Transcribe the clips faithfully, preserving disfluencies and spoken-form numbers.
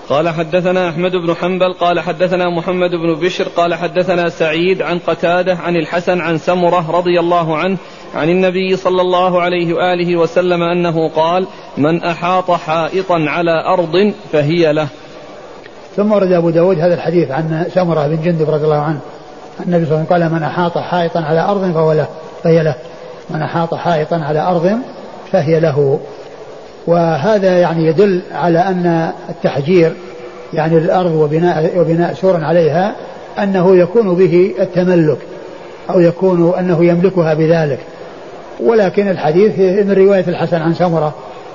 قال حدثنا أحمد بن حنبل قال حدثنا محمد بن بشر قال حدثنا سعيد عن قتادة عن الحسن عن سمرة رضي الله عنه عن النبي صلى الله عليه وآله وسلم أنه قال: من أحاط حائطا على أرض فهي له. ثم ورد أبو داود هذا الحديث عن سمرة بن جندب رضي الله عنه النبي صلى الله عليه وسلم قال: من أحاط حائطا على أرض فهو له فهي له من أحاط حائطا على أرض فهي له. وهذا يعني يدل على أن التحجير يعني الأرض وبناء, وبناء سور عليها أنه يكون به التملك أو يكون أنه يملكها بذلك. ولكن الحديث من رواية الحسن عن سمرة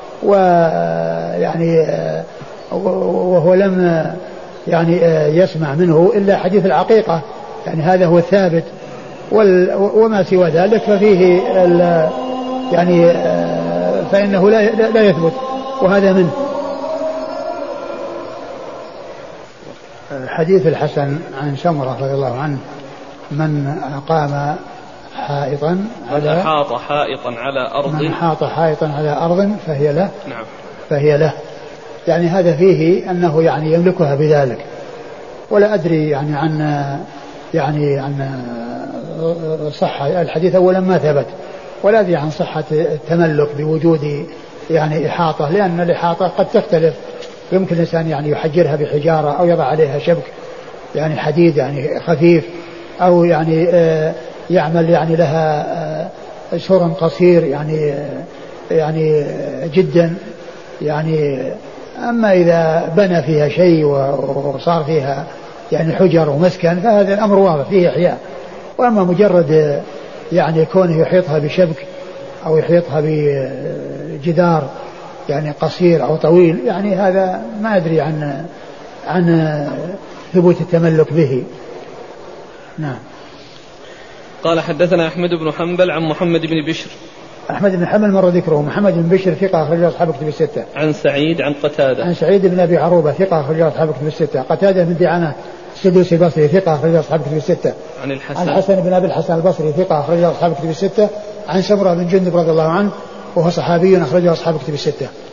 ويعني وهو لم يعني يسمع منه إلا حديث العقيقة، يعني هذا هو الثابت، وما سوى ذلك ففيه يعني فإنه لا لا يثبت، وهذا منه. حديث الحسن عن سمرة رضي الله عنه: من أقام حائطا على من حاط حائطا على أرض من حاط حائطا على أرض فهي له نعم فهي له يعني هذا فيه أنه يعني يملكها بذلك. ولا أدري يعني عن يعني عن صحة الحديث أولا ما ثبت، ولا أدري عن صحة التملك بوجود يعني إحاطة، لأن الإحاطة قد تختلف، يمكن الإنسان يعني يحجرها بحجارة أو يضع عليها شبك يعني حديد يعني خفيف، أو يعني يعمل يعني لها سور قصير يعني يعني جدا يعني. أما إذا بنى فيها شيء وصار فيها يعني حجر ومسكن فهذا الأمر واضح فيه إحياء. وأما مجرد يعني كونه يحيطها بشبك أو يحيطها بجدار يعني قصير أو طويل، يعني هذا ما أدري عن عن ثبوت التملك به. نعم. قال حدثنا أحمد بن حنبل عن محمد بن بشر. أحمد بن حنبل مر ذكره. محمد بن بشر ثقة أخرجه أصحاب الكتب الستة. عن سعيد عن قتادة. عن سعيد بن أبي عروبة ثقة أخرجه أصحاب الكتب الستة. قتادة بن دعامة السدوسي البصري ثقة أخرجه أصحاب الكتب الستة. عن الحسن. عن الحسن بن أبي الحسن البصري ثقة أخرجه أصحاب الكتب الستة. عن سمرة بن جندب رضي الله عنه وهو صحابي أخرجه أصحاب الكتب الستة.